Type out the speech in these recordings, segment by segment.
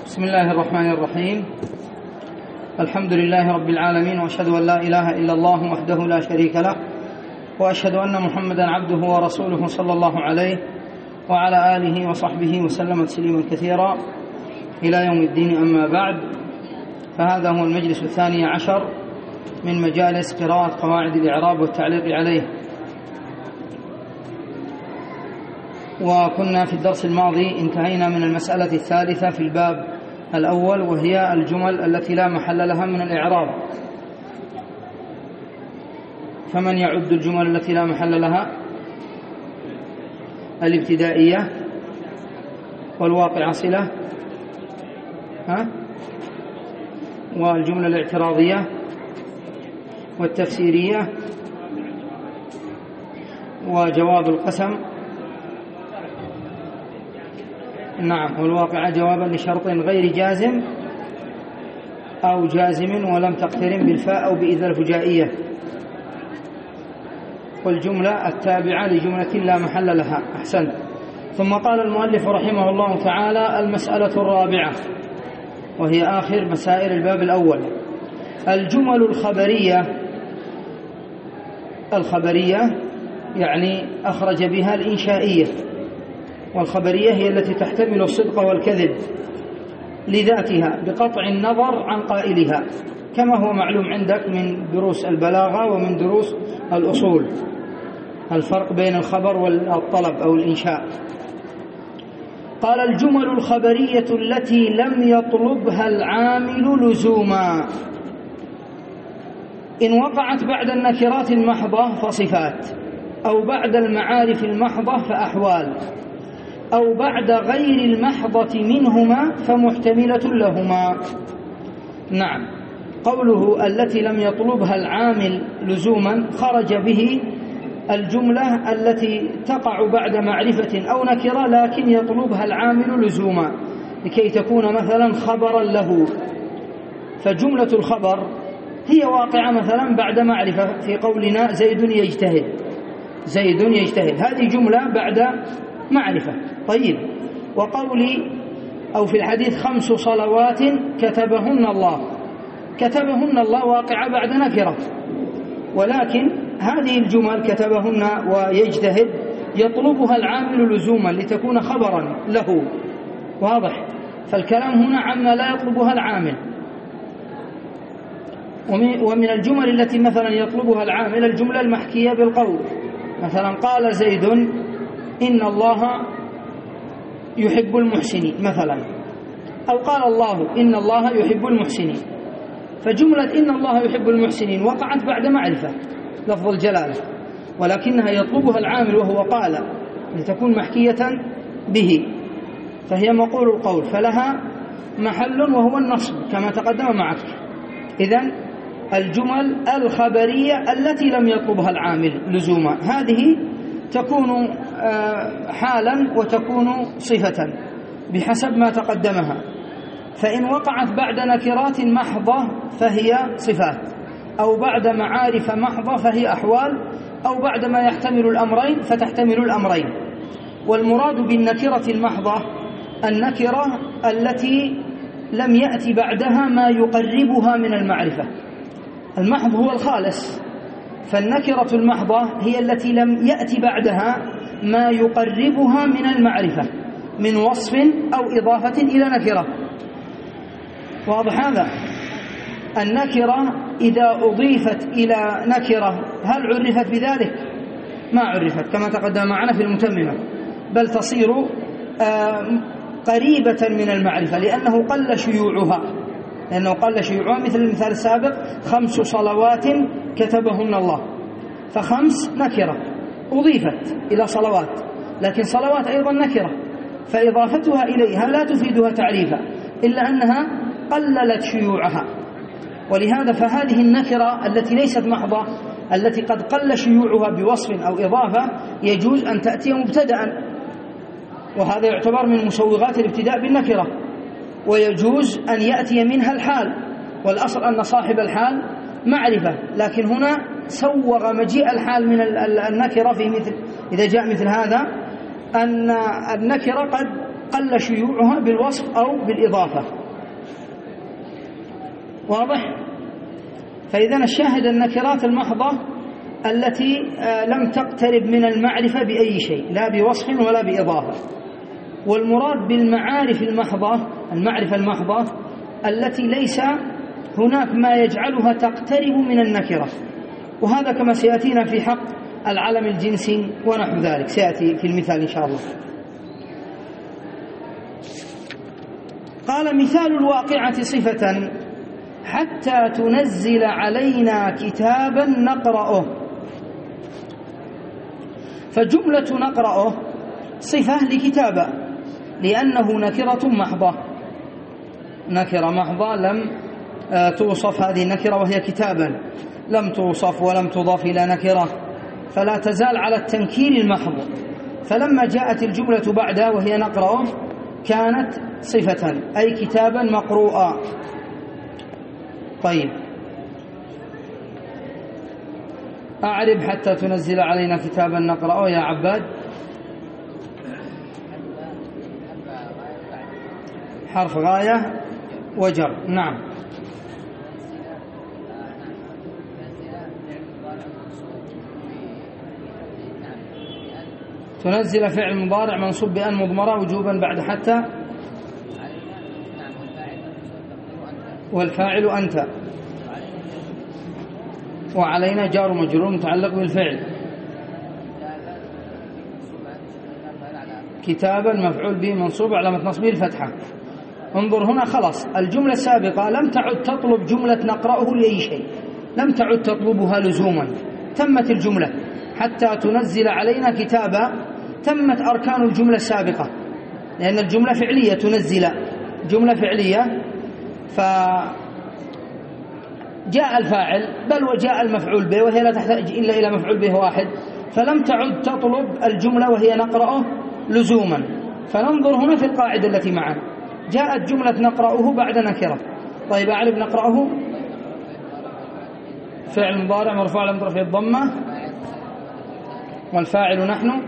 بسم الله الرحمن الرحيم. الحمد لله رب العالمين، وأشهد أن لا إله إلا الله وحده لا شريك له، وأشهد أن محمدا عبده ورسوله صلى الله عليه وعلى آله وصحبه وسلم تسليما كثيرا إلى يوم الدين. أما بعد، فهذا هو المجلس 12 من مجالس قراءة قواعد الإعراب والتعليق عليه. وكنا في الدرس الماضي انتهينا من المسألة الثالثة في الباب الأول، وهي الجمل التي لا محل لها من الإعراب. فمن يعد الجمل التي لا محل لها؟ الابتدائية والواقع صلة، والجملة الاعتراضية والتفسيرية وجواب القسم، نعم، والواقع جوابا لشرط غير جازم أو جازم ولم تقترن بالفاء أو بإذا الفجائية، والجملة التابعة لجملة لا محل لها. أحسنت. ثم قال المؤلف رحمه الله تعالى: المسألة الرابعة، وهي آخر مسائل الباب الأول، الجمل الخبرية يعني أخرج بها الإنشائية، والخبرية هي التي تحتمل الصدق والكذب لذاتها بقطع النظر عن قائلها، كما هو معلوم عندك من دروس البلاغة ومن دروس الأصول، الفرق بين الخبر والطلب أو الإنشاء. قال: الجمل الخبرية التي لم يطلبها العامل لزوما، إن وقعت بعد النكرات المحضة فصفات، أو بعد المعارف المحضة فأحوال، أو بعد غير المحضة منهما فمحتملة لهما. نعم، قوله التي لم يطلبها العامل لزوما خرج به الجملة التي تقع بعد معرفة أو نكرة لكن يطلبها العامل لزوما لكي تكون مثلا خبرا له. فجملة الخبر هي واقعة مثلا بعد معرفة، في قولنا زيد يجتهد، هذه جملة بعد معرفة. طيب، وقولي أو في الحديث 5 صلوات كتبهن الله واقعة بعد نكرة، ولكن هذه الجمل كتبهن ويجتهد يطلبها العامل لزوما لتكون خبرا له. واضح؟ فالكلام هنا عما لا يطلبها العامل. ومن الجمل التي مثلا يطلبها العامل الجملة المحكية بالقول، مثلا قال زيد إن الله يحب المحسنين مثلا، أو قال الله إن الله يحب المحسنين. فجملة إن الله يحب المحسنين وقعت بعد معرفة لفظ الجلالة، ولكنها يطلبها العامل وهو قال لتكون محكية به، فهي مقول القول، فلها محل وهو النصب كما تقدم معك. إذن الجمل الخبرية التي لم يطلبها العامل لزوما هذه تكون حالا وتكون صفة بحسب ما تقدمها. فإن وقعت بعد نكرات محضة فهي صفات، أو بعد معارف محضة فهي أحوال، أو بعد ما يحتمل الأمرين فتحتمل الأمرين. والمراد بالنكرة المحضة النكرة التي لم يأتي بعدها ما يقربها من المعرفة. المحض هو الخالص، فالنكرة المحضة هي التي لم يأتي بعدها ما يقربها من المعرفة من وصف أو إضافة إلى نكرة. واضح هذا؟ النكرة إذا أضيفت إلى نكرة هل عرفت بذلك؟ ما عرفت كما تقدم معنا في المتممة، بل تصير قريبة من المعرفة لأنه قل شيوعها، مثل المثال السابق 5 صلوات كتبهن الله، ف5 نكرة أضيفت إلى صلوات، لكن صلوات أيضا نكرة، فإضافتها إليها لا تفيدها تعريفا إلا أنها قللت شيوعها. ولهذا فهذه النكرة التي ليست محضة التي قد قل شيوعها بوصف أو إضافة يجوز أن تأتي مبتدأ، وهذا يعتبر من مسوغات الابتداء بالنكرة، ويجوز أن يأتي منها الحال، والأصل أن صاحب الحال معرفة، لكن هنا سوغ مجيء الحال من النكرة في مثل إذا جاء مثل هذا أن النكرة قد قل شيوعها بالوصف أو بالإضافة. واضح؟ فإذن الشاهد النكرات المحضة التي لم تقترب من المعرفة بأي شيء، لا بوصف ولا بإضافة. والمراد بالمعارف المحضة المعرفة المحضة التي ليس هناك ما يجعلها تقترب من النكرة، وهذا كما سيأتينا في حق العلم الجنسي ونحو ذلك، سيأتي في المثال إن شاء الله. قال: مثال الواقعة صفة حتى تنزل علينا كتابا نقرأه. فجملة نقرأه صفة لكتابة، لأنه نكرة محضة، نكرة محضة لم توصف هذه النكرة وهي كتابا، لم توصف ولم تضاف إلى نكرة، فلا تزال على التنكير المحض. فلما جاءت الجملة بعدها وهي نقرأه كانت صفة، أي كتابا مقروءا. طيب، أعرب حتى تنزل علينا كتابا نقرأه يا عباد. حرف غاية وجر. نعم. تنزل فعل مضارع منصوب بأن مضمرة وجوبا بعد حتى، والفاعل أنت، وعلينا جار مجرور متعلق بالفعل. كتابا مفعول به منصوب علامة نصبه الفتحة. انظر هنا، خلاص الجملة السابقة لم تعد تطلب جملة نقرأه لأي شيء، لم تعد تطلبها لزوما، تمت الجملة حتى تنزل علينا كتابا، تمت أركان الجملة السابقة، لأن الجملة فعلية، تنزل جملة فعلية، فجاء الفاعل بل وجاء المفعول به، وهي لا تحتاج إلا إلى مفعول به واحد، فلم تعد تطلب الجملة وهي نقرأه لزوما. فننظر هنا في القاعدة التي معنا، جاءت جملة نقرأه بعد نكرة. طيب، أعرف نقرأه فعل مضارع مرفوع على رفعه الضمة، والفاعل نحن،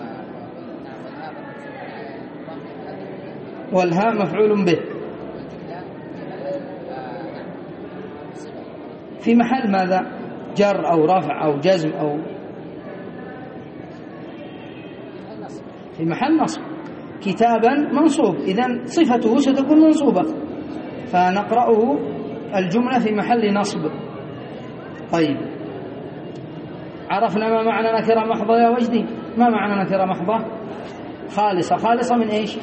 والهاء مفعول به، في محل ماذا؟ جر أو رفع أو جزم، أو في محل نصب. كتابا منصوب، إذن صفته ستكون منصوبة، فنقرأه الجملة في محل نصب. طيب، عرفنا ما معنى نكرة محضة يا وجدي؟ ما معنى نكرة محضة؟ خالصة. خالصة من إيش؟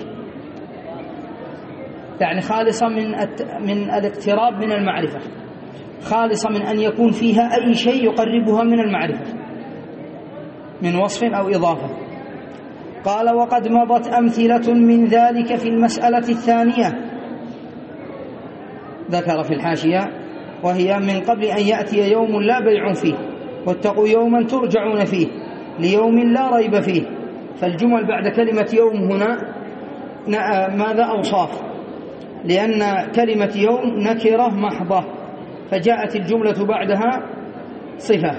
يعني خالصة من الاقتراب من المعرفة، خالصة من أن يكون فيها أي شيء يقربها من المعرفة من وصف أو إضافة. قال: وقد مضت أمثلة من ذلك في المسألة الثانية، ذكر في الحاشية، وهي: من قبل أن يأتي يوم لا بيع فيه، واتقوا يوما ترجعون فيه ليوم لا ريب فيه. فالجمل بعد كلمة يوم هنا ماذا؟ أوصاف، لأن كلمة يوم نكرة محضة، فجاءت الجملة بعدها صفة.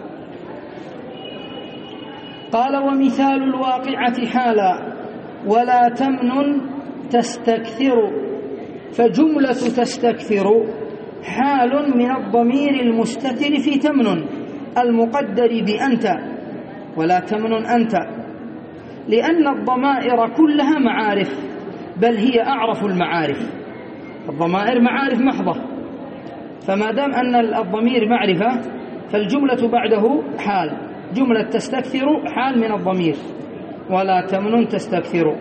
قال: ومثال الواقعة حالا ولا تمنن تستكثر. فجملة تستكثر حال من الضمير المستتر في تمنن المقدر بأنت، ولا تمنن أنت، لأن الضمائر كلها معارف، بل هي أعرف المعارف. الضمائر معارف محضة، فما دام أن الضمير معرفة فالجملة بعده حال. جملة تستكثر حال من الضمير، ولا تمنن تستكثر.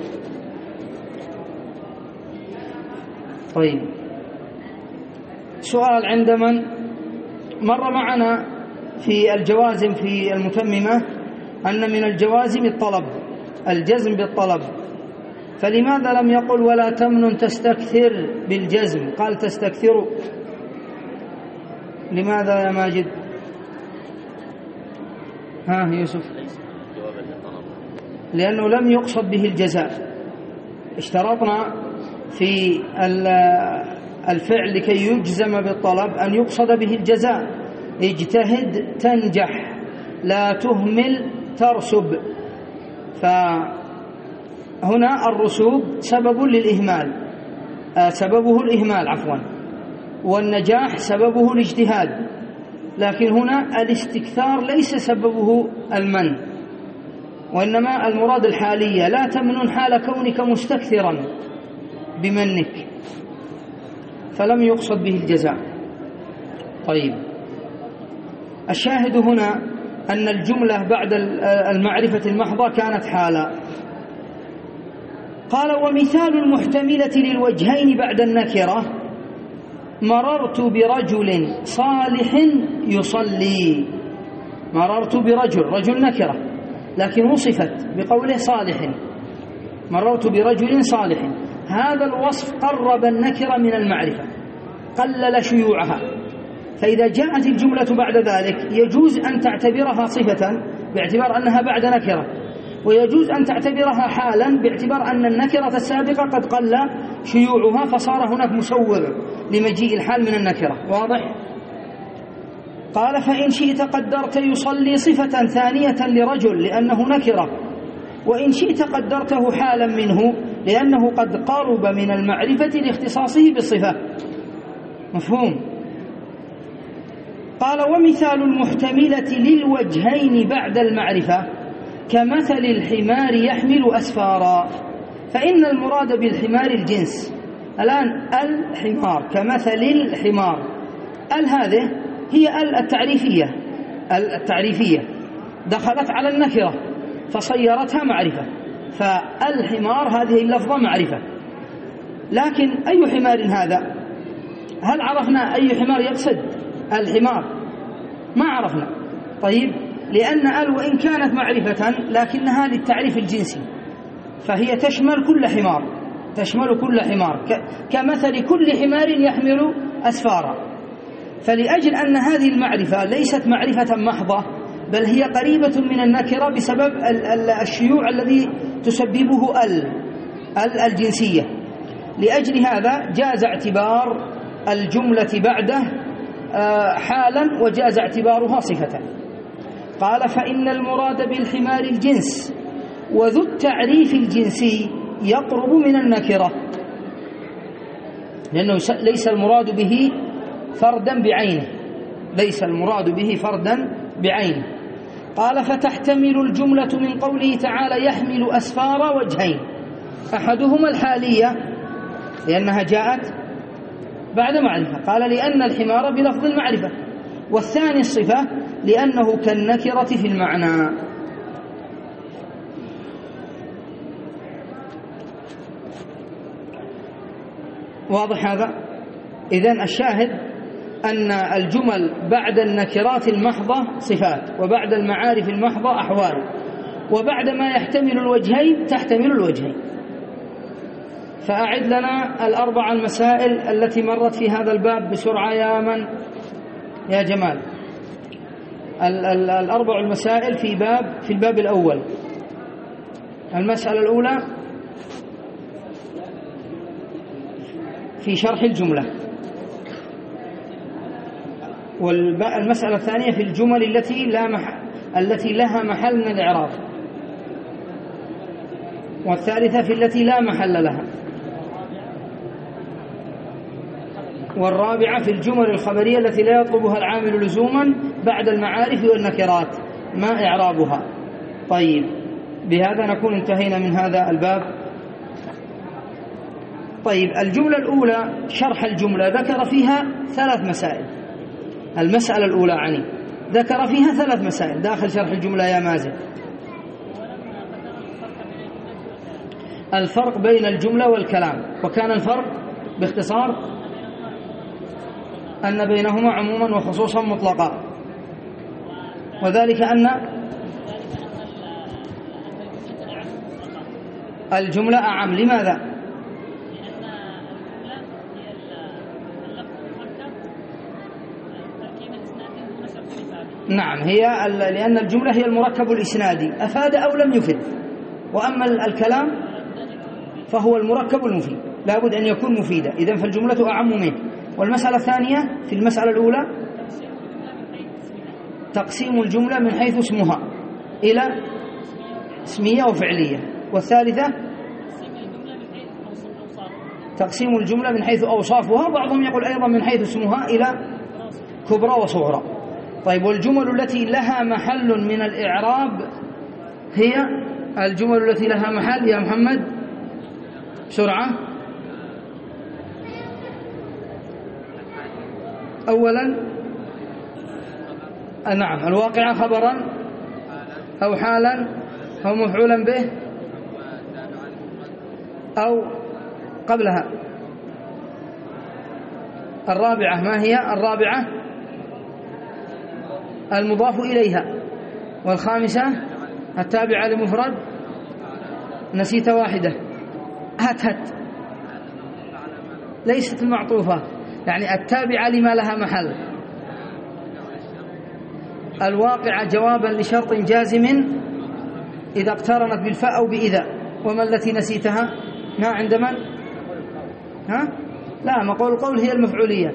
طيب، سؤال عند من مر معنا في الجوازم في المتممة أن من الجوازم الطلب، الجزم بالطلب، فلماذا لم يقل ولا تمنن تستكثر بالجزم، قال تستكثر؟ لماذا يا ماجد؟ ها يوسف؟ لأنه لم يقصد به الجزاء. اشترطنا في الفعل لكي يجزم بالطلب أن يقصد به الجزاء. اجتهد تنجح، لا تهمل ترسب. هنا الرسوب سبب للإهمال، سببه الإهمال عفوا، والنجاح سببه الاجتهاد، لكن هنا الاستكثار ليس سببه المن، وإنما المراد الحالية، لا تمنن حال كونك مستكثرا بمنك، فلم يقصد به الجزاء. طيب، الشاهد هنا أن الجملة بعد المعرفة المحضة كانت حالا. قال: ومثال المحتملة للوجهين بعد النكرة: مررت برجل صالح يصلي. مررت برجل، رجل نكرة لكن وصفت بقوله صالح، مررت برجل صالح. هذا الوصف قرب النكرة من المعرفة، قلل شيوعها، فإذا جاءت الجملة بعد ذلك يجوز أن تعتبرها صفة باعتبار أنها بعد نكرة، ويجوز أن تعتبرها حالا باعتبار أن النكرة السابقة قد قل شيوعها، فصار هناك مسوغ لمجيء الحال من النكرة. واضح؟ قال: فإن شئت قدرت يصلي صفة ثانية لرجل لأنه نكرة، وإن شئت قدرته حالا منه لأنه قد قرب من المعرفة لاختصاصه بالصفة. مفهوم؟ قال: ومثال المحتملة للوجهين بعد المعرفة كمثل الحمار يحمل أسفارا. فإن المراد بالحمار الجنس. الآن الحمار كمثل الحمار، هذه هي التعريفية دخلت على النكرة فصيرتها معرفة، فالحمار هذه اللفظة معرفة. لكن أي حمار هذا؟ هل عرفنا أي حمار يقصد الحمار؟ ما عرفنا. طيب، لأن وإن كانت معرفة لكنها للتعريف الجنسي، فهي تشمل كل حمار، كمثل كل حمار يحمل أسفارا. فلأجل أن هذه المعرفة ليست معرفة محضة، بل هي قريبة من النكرة بسبب الشيوع الذي تسببه الجنسية، لأجل هذا جاز اعتبار الجملة بعده حالا، وجاز اعتبارها صفة. قال: فإن المراد بالحمار الجنس، وذو التعريف الجنسي يقرب من النكرة، لأنه ليس المراد به فردا بعينه. قال: فتحتمل الجملة من قوله تعالى يحمل أسفار وجهين: أحدهما الحالية لأنها جاءت بعد معرفة، قال لأن الحمار بلفظ المعرفة، والثاني الصفة لأنه كالنكرة في المعنى. واضح هذا؟ إذن الشاهد أن الجمل بعد النكرات المحضة صفات، وبعد المعارف المحضة أحوال، وبعد ما يحتمل الوجهين تحتمل الوجهين. فأعد لنا الأربع المسائل التي مرت في هذا الباب بسرعة يا جمال. الأربع المسائل في الباب الأول. المسألة الأولى في شرح الجملة، والمسألة الثانية في الجمل التي لها محل من الإعراب، والثالثة في التي لا محل لها، والرابعة في الجمل الخبرية التي لا يطلبها العامل لزوما بعد المعارف والنكرات ما إعرابها. طيب، بهذا نكون انتهينا من هذا الباب. طيب، الجملة الأولى شرح الجملة ذكر فيها 3 مسائل. المسألة الأولى ذكر فيها 3 مسائل داخل شرح الجملة يا مازن. الفرق بين الجملة والكلام، وكان الفرق باختصار أن بينهما عموما وخصوصا مطلقا، وذلك أن الجملة أعم. لماذا؟ نعم، لأن الجملة هي المركب الإسنادي، أفاد أو لم يفد، وأما الكلام فهو المركب المفيد، لابد أن يكون مفيدا، إذن فالجملة أعم منه. والمسألة الثانية في المسألة الأولى تقسيم الجملة من حيث اسمها إلى اسمية وفعلية، والثالثة تقسيم الجملة من حيث أوصافها، بعضهم يقول أيضا من حيث اسمها إلى كبرى وصغرى. طيب، والجمل التي لها محل من الإعراب هي الجمل التي لها محل يا محمد بسرعة. أولا نعم، الواقعة خبرا أو حالا أو مفعولا به أو قبلها. الرابعة ما هي؟ الرابعة المضاف إليها. والخامسة التابعة لمفرد. نسيت واحدة، هت ليست المعطوفة، يعني التابعة لما لها محل. الواقعة جوابا لشرط جازم إذا اقترنت بالفاء أو بإذا. وما التي نسيتها؟ ما عند من؟ ها؟ لا، مقول القول هي المفعولية.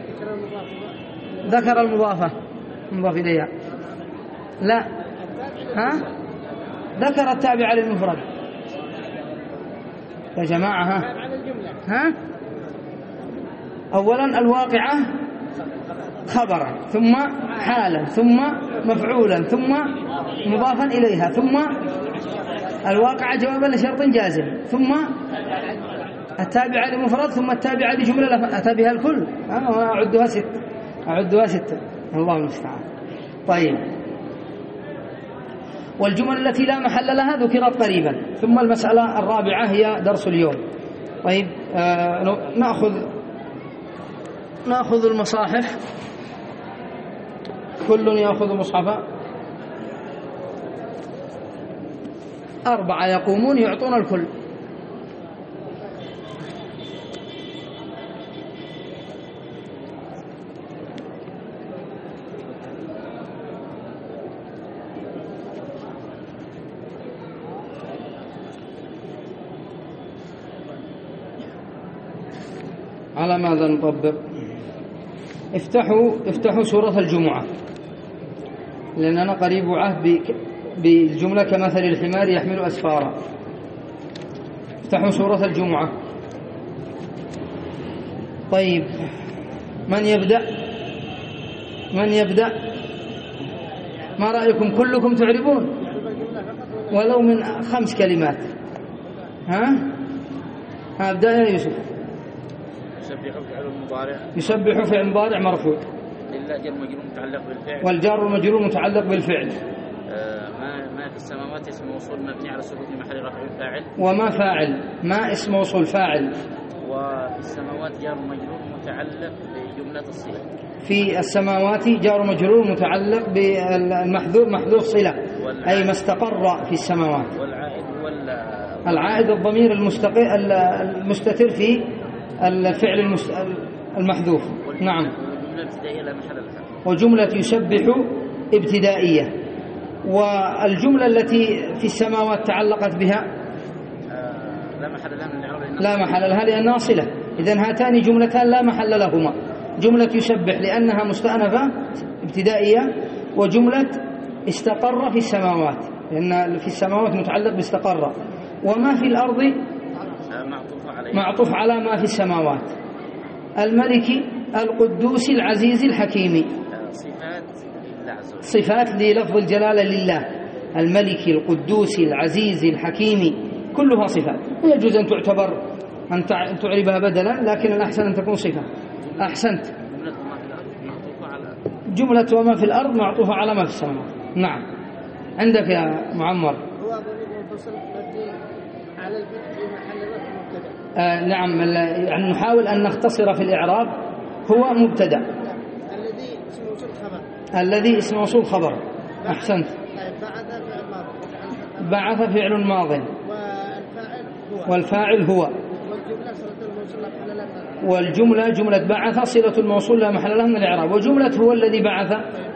ذكر المضافة مضاف إليها. لا، ها؟ ذكر التابعة للمفرد يا جماعة. ها؟ أولا الواقعة خبرا، ثم حالا، ثم مفعولا، ثم مضافا إليها، ثم الواقعة جوابا لشرط جازم، ثم التابعة لمفرد، ثم التابعة لجملة أتى بها الكل. أعدها ستة الله المستعان. طيب، والجمل التي لا محل لها ذكرت قريبا. ثم المسألة الرابعة هي درس اليوم. طيب، نأخذ المصاحف، كل يأخذ مصحفا. 4 يقومون يعطون الكل. على ماذا نطبق؟ افتحوا سورة الجمعة، لأننا قريب عهد بالجملة كمثل الحمار يحمل أسفارا. افتحوا سورة الجمعة. طيب، من يبدأ؟ ما رأيكم؟ كلكم تعرفون ولو من 5 كلمات. ها؟ أبدأ يا يوسف. يسبح فعل مضارع مرفوع. لله جار مجرور متعلق بالفعل. والجار والمجرور متعلق بالفعل. ما في السماوات اسم موصول مبني على السكون في محل رفع فاعل. وما فاعل؟ ما اسم موصول فاعل. وفي السماوات جار مجرور متعلق بجملة الصلة. في السماوات جار مجرور متعلق بالمحذوف محذوف صلة، أي ما استقر في السماوات. والعائد هو العائد الضمير المستتر في الفعل المحذوف. نعم. وجملة يسبح ابتدائية. والجملة التي في السماوات تعلقت بها لا محل لها لأنها صلة. إذن هاتان جملتان لا محل لهما. جملة يسبح لأنها مستأنفة ابتدائية، وجملة استقر في السماوات لأن في السماوات متعلق باستقر. وما في الأرض معطوف على ما في السماوات. الملك القدوس العزيز الحكيم، صفات للفظ الجلالة لله. الملك القدوس العزيز الحكيم كلها صفات، يجوز أن تعتبر أن تعربها بدلا، لكن الأحسن أن تكون صفة. أحسنت. جملة وما في الأرض معطوفة على ما في السماوات. نعم، عندك يا معمر. نعم، يعني نحاول أن نختصر في الإعراب. هو مبتدأ الذي اسم موصول خبر. أحسنت. بعث فعل ماض، والفاعل هو، والجملة جملة بعث صلة الموصول لا محل لها من الإعراب. وجملة هو الذي بعث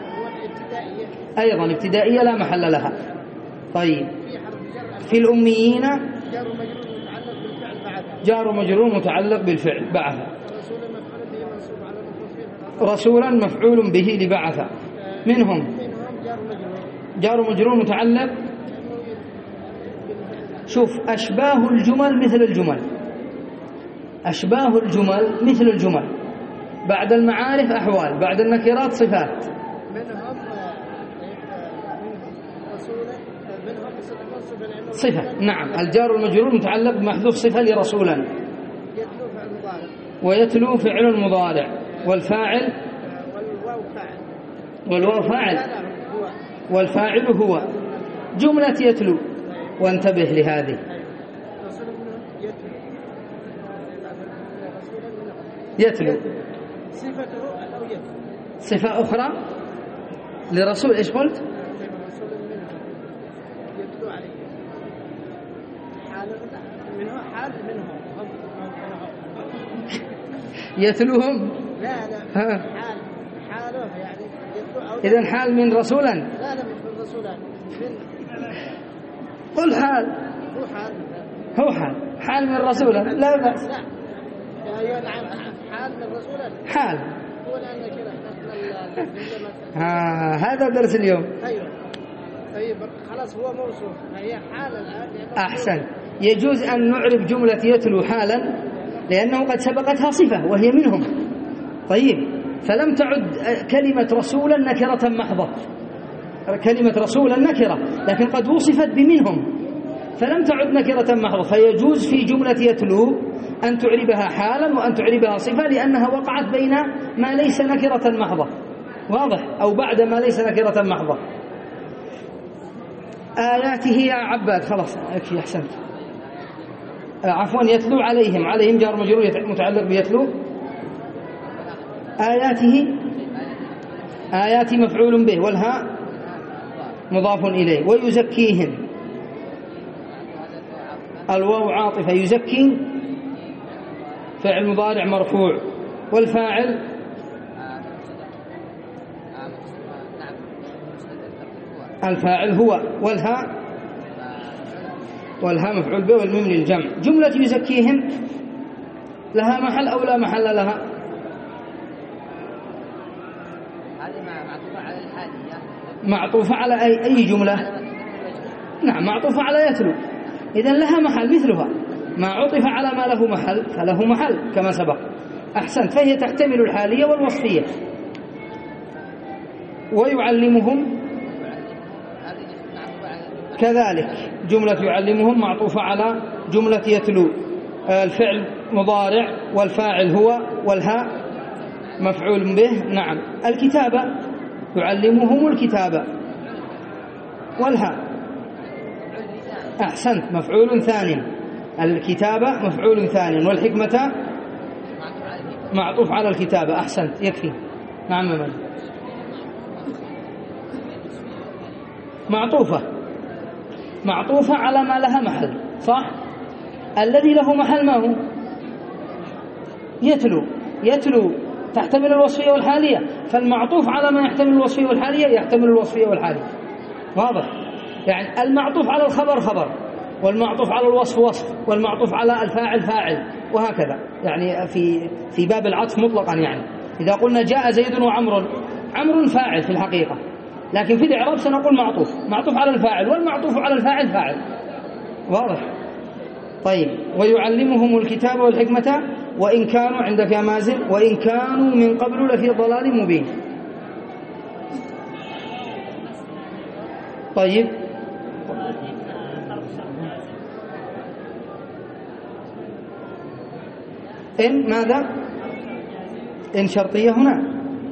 أيضا ابتدائية لا محل لها. طيب، في الأميين جار مجرور متعلق بالفعل بعث. رسولا مفعول به لبعث. منهم جار مجرور متعلق. شوف، أشباه الجمل مثل الجمل. أشباه الجمل مثل الجمل، بعد المعارف أحوال، بعد النكرات صفات. منهم رسولا، منهم صفة. نعم، الجار والمجرور متعلق بمحذوف صفة لرسولا. يتلو فعل مضارع، ويتلو فعل مضارع، والفاعل والواو فاعل، والفاعل هو. جملة يتلو، وانتبه لهذه. يتلو صفة أخرى لرسول. إيش قلت؟ يتلو عليه حال منه، حال منهم يتلوهم. لا حاله يعني يتلو. إذن حال من رسولا. لا من رسولا. قل حال. هو حال من رسولا، لا بأس. لا نعم، حال من رسولا. حال هو لأن كده هذا درس اليوم. أيوة. طيب خلاص هو موصوف، هي حال الآن. أحسن. يجوز أن نعرف جملة يتلو حالا لأنه قد سبقتها صفة وهي منهم. طيب، فلم تعد كلمة رسولا نكرة محضة، كلمة رسولا نكرة لكن قد وصفت بمنهم فلم تعد نكرة محضة، فيجوز في جملة يتلو أن تعربها حالا وأن تعربها صفة لأنها وقعت بين ما ليس نكرة محضة. واضح؟ أو بعد ما ليس نكرة محضة. آياته يا عباد. خلاص يكفي، أحسنت. عفوا، يتلو عليهم. عليهم جار مجرور متعلق بيتلو. آياته، آياتي مفعول به، والهاء مضاف إليه. ويزكيهم، الواو عاطفة. يزكي فعل مضارع مرفوع، والفاعل الفاعل هو، والهاء مفعول به، والميم للجمع. جملة يزكيهم لها محل أو لا محل لها؟ معطوفة على أي جملة؟ نعم، معطوفة على يتلو. إذن لها محل مثلها. ما عطف على ما له محل فله محل كما سبق. أحسنت. فهي تحتمل الحالية والوصفية. ويعلمهم كذلك. جملة يعلمهم معطوفة على جملة يتلو. الفعل مضارع، والفاعل هو، والهاء مفعول به. نعم. الكتابة، يعلمهم الكتابة، والهاء. أحسنت، مفعول ثاني. الكتابة مفعول ثاني، والحكمة معطوف على الكتابة. أحسنت، يكفي. نعم من معطوفة على ما لها محل، صح؟ الذي له محل ما هو؟ يتلو تحتمل الوصفية والحالية، فالمعطوف على ما يحتمل الوصفية والحالية يحتمل الوصفية والحالية. واضح؟ يعني المعطوف على الخبر خبر، والمعطوف على الوصف وصف، والمعطوف على الفاعل فاعل، وهكذا. يعني في باب العطف مطلقا. يعني إذا قلنا جاء زيد وعمر، عمر فاعل في الحقيقة، لكن في الإعراب سنقول معطوف على الفاعل، والمعطوف على الفاعل فاعل. واضح؟ طيب. ويعلمهم الكتاب والحكمة وإن كانوا، عندك يا مازن، وإن كانوا من قبل لفي ضلال مبين. طيب. إن ماذا؟ إن شرطية هنا.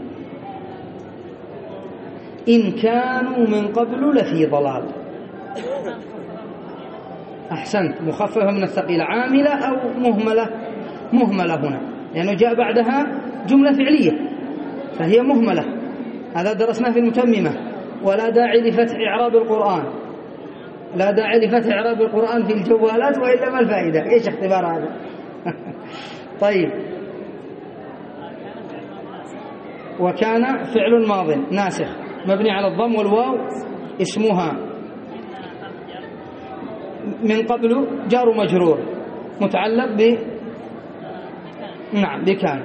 إن كانوا من قبل لفي ضلال. أحسنت، مخففة من الثقيلة. عاملة أو مهملة هنا، لأنه جاء بعدها جملة فعلية فهي مهملة. هذا درسناه في المتممة. ولا داعي لفتح إعراب القرآن، لا داعي لفتح إعراب القرآن في الجوالات، وإلا ما الفائدة؟ إيش اختبار هذا؟ طيب. وكان فعل ماض ناسخ مبني على الضم، والواو اسمها. من قبل جار مجرور متعلق نعم بكان.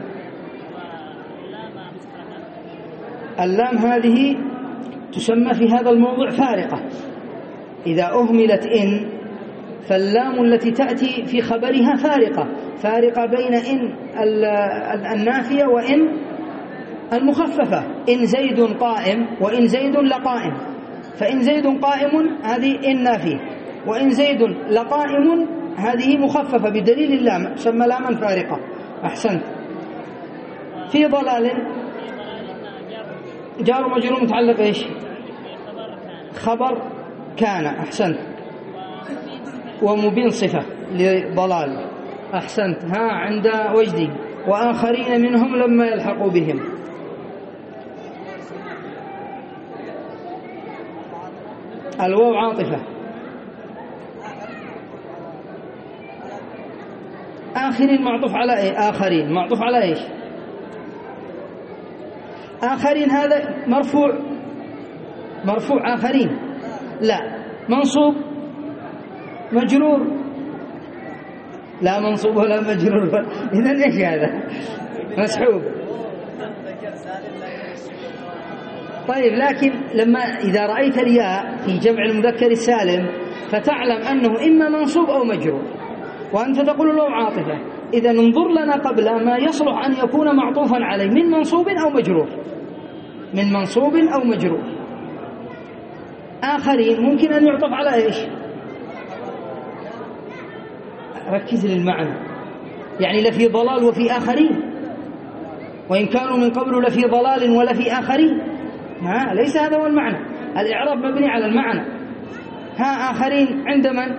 اللام هذه تسمى في هذا الموضوع فارقة. إذا أهملت إن فاللام التي تأتي في خبرها فارقة، فارقة بين إن النافية وإن المخففة. إن زيد قائم وإن زيد لقائم، فإن زيد قائم هذه إن نافية، وإن زيد لقائم هذه مخففة بدليل اللام، سمى لاما فارقة. أحسنت. في ضلال جار ومجرور متعلق إيش؟ خبر كان. أحسنت. ومبين صفة لضلال. أحسنت. ها عند وجدي وآخرين منهم لما يلحقوا بهم. الواو عاطفة. آخرين معطوف على إيه؟ آخرين معطوف على إيش؟ آخرين هذا مرفوع. مرفوع آخرين لا. منصوب مجرور لا. منصوب ولا مجرور. إذن إيش هذا؟ مسحوب. طيب لكن لما إذا رأيت الياء في جمع المذكر السالم فتعلم أنه إما منصوب أو مجرور، وأنت تقول له عاطفة. إذا انظر لنا قبل ما يصلح أن يكون معطوفا عليه من منصوب أو مجرور. من منصوب أو مجرور. آخرين ممكن أن يعطف على إيش؟ ركز للمعنى. يعني لفي ضلال وفي آخرين، وإن كانوا من قبل لفي ضلال ولفي آخرين. ليس هذا هو المعنى. الإعراب مبني على المعنى. ها آخرين عند من؟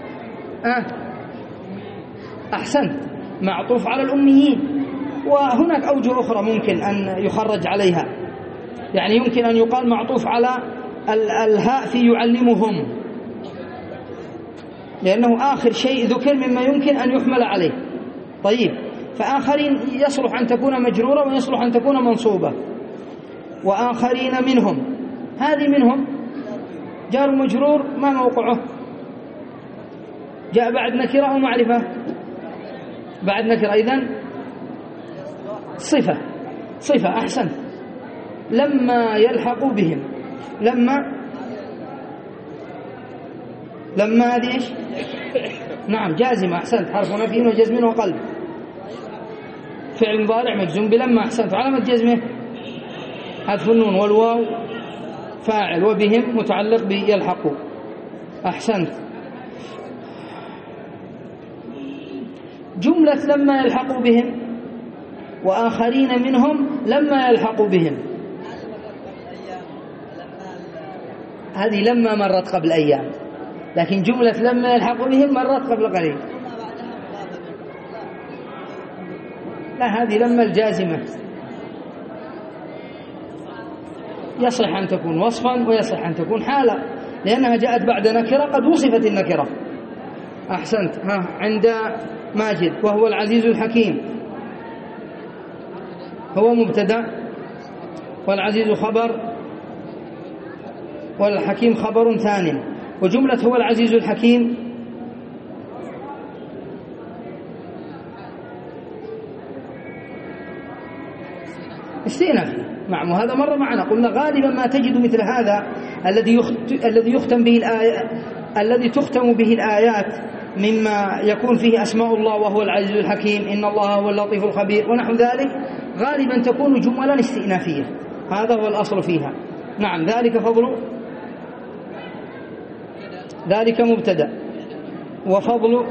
أحسنت. معطوف على الأميين. وهناك أوجه أخرى ممكن أن يخرج عليها. يعني يمكن أن يقال معطوف على الهاء في يعلمهم، لأنه آخر شيء ذكر مما يمكن أن يحمل عليه. طيب فآخرين يصلح أن تكون مجرورة ويصلح أن تكون منصوبة. وآخرين منهم، هذه منهم جار مجرور ما موقعه؟ جاء بعد نكرة أو معرفة؟ بعد نكرة. إذن صفة. صفة. أحسن. لما يلحقوا بهم. لما هذه إيش؟ نعم جازمة. أحسنت. حرف نفي وجزم وقلب. فعل مضارع مجزوم بلما. أحسنت. علامة جزمه حذف النون، والواو فاعل، وبهم متعلق بيلحقوا. أحسنت. جملة لما يلحقوا بهم وآخرين منهم لما يلحقوا بهم، هذه لما مرت قبل أيام، لكن جملة لما يلحقوا بهم مرت قبل قليل. لا، هذه لما الجازمة يصح أن تكون وصفا ويصح أن تكون حالا، لأنها جاءت بعد نكرة قد وصفت النكرة. أحسنت. عند ماجد وهو العزيز الحكيم، هو مبتدأ والعزيز خبر والحكيم خبر ثاني. وجملة هو العزيز الحكيم استئنافي. نعم. وهذا مر معنا، قلنا غالبا ما تجد مثل هذا الذي تختم به الآيات مما يكون فيه أسماء الله وهو العزيز الحكيم، إن الله هو اللطيف الخبير ونحو ذلك، غالبا تكون جملا استئنافية. هذا هو الأصل فيها. نعم. ذلك مبتدأ، وفضل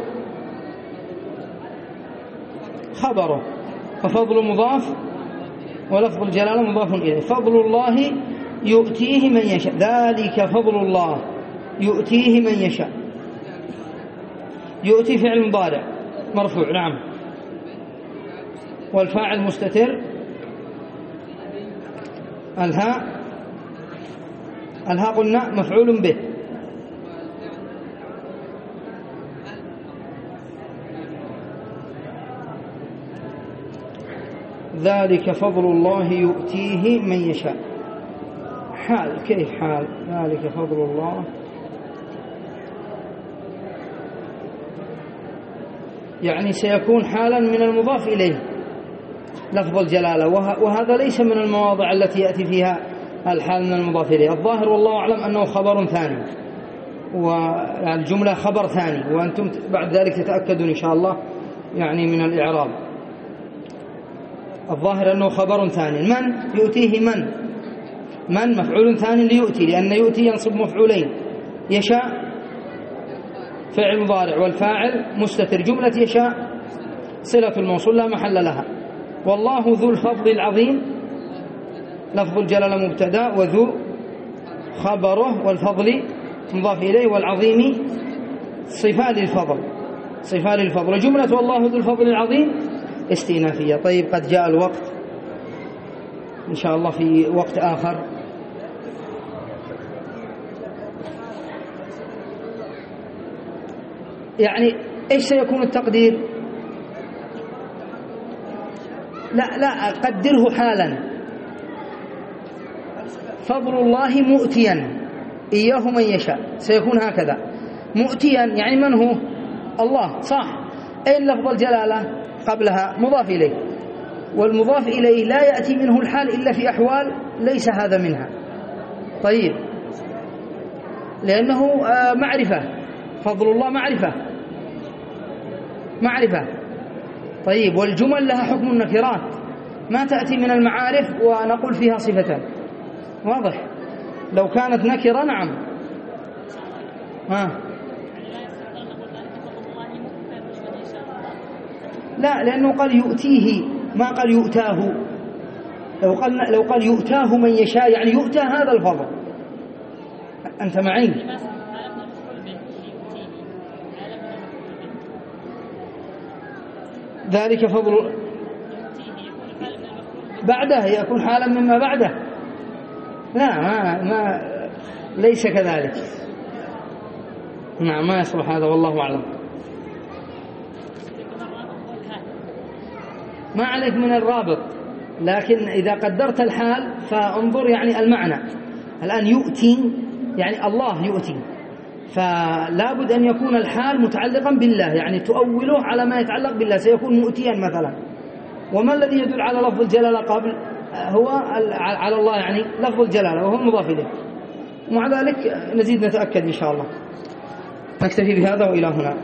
خبره، وفضل مضاف، ولفظ الجلالة مضاف إليه. فضل الله يؤتيه من يشاء، ذلك فضل الله يؤتيه من يشاء. يؤتي فعل مضارع مرفوع. نعم. والفاعل مستتر. الهاء قلنا مفعول به. ذلك فضل الله يؤتيه من يشاء. حال. كيف حال؟ ذلك فضل الله يعني سيكون حالا من المضاف إليه لفظ الجلالة، وهذا ليس من المواضع التي يأتي فيها الحال من المضاف إليه. الظاهر والله أعلم أنه خبر ثاني، والجملة خبر ثاني، وأنتم بعد ذلك تتأكدون إن شاء الله يعني من الإعراب. الظاهر أنه خبر ثاني. من يؤتيه من مفعول ثاني ليؤتي، لأن يؤتي ينصب مفعولين. يشاء فعل مضارع والفاعل مستتر. جملة يشاء صلة الموصول لا محل لها. والله ذو الفضل العظيم لفظ الجلالة مبتدا وذو خبره، والفضل مضاف إليه، والعظيم صفة للفضل. جملة والله ذو الفضل العظيم استئنافية. طيب قد جاء الوقت إن شاء الله في وقت آخر. يعني إيش سيكون التقدير؟ لا قدره حالا. فضل الله مؤتيا إياه من يشاء، سيكون هكذا مؤتيا، يعني من هو؟ الله، صح. أين لفظ الجلالة قبلها؟ مضاف إليه، والمضاف إليه لا يأتي منه الحال إلا في أحوال ليس هذا منها. طيب لأنه معرفة، فضل الله معرفة. طيب والجمل لها حكم النكرات، ما تأتي من المعارف ونقول فيها صفة. واضح؟ لو كانت نكرة نعم. لا، لأنه قال يؤتيه ما قال يؤتاه. لو قال يؤتاه من يشاء يعني يؤتى هذا الفضل. أنت معي؟ ذلك فضل بعده يكون حالا مما بعده. لا ما ليس كذلك. نعم ما يصلح هذا والله أعلم. ما عليك من الرابط، لكن إذا قدرت الحال فانظر يعني المعنى. الآن يؤتي يعني الله يؤتي، فلا بد أن يكون الحال متعلقا بالله، يعني تؤوله على ما يتعلق بالله، سيكون مؤتيا مثلا. وما الذي يدل على لفظ الجلالة قبل؟ هو على الله، يعني لفظ الجلالة وهو مضاف إليه. ومع ذلك نزيد نتأكد إن شاء الله. نكتفي بهذا وإلى هنا.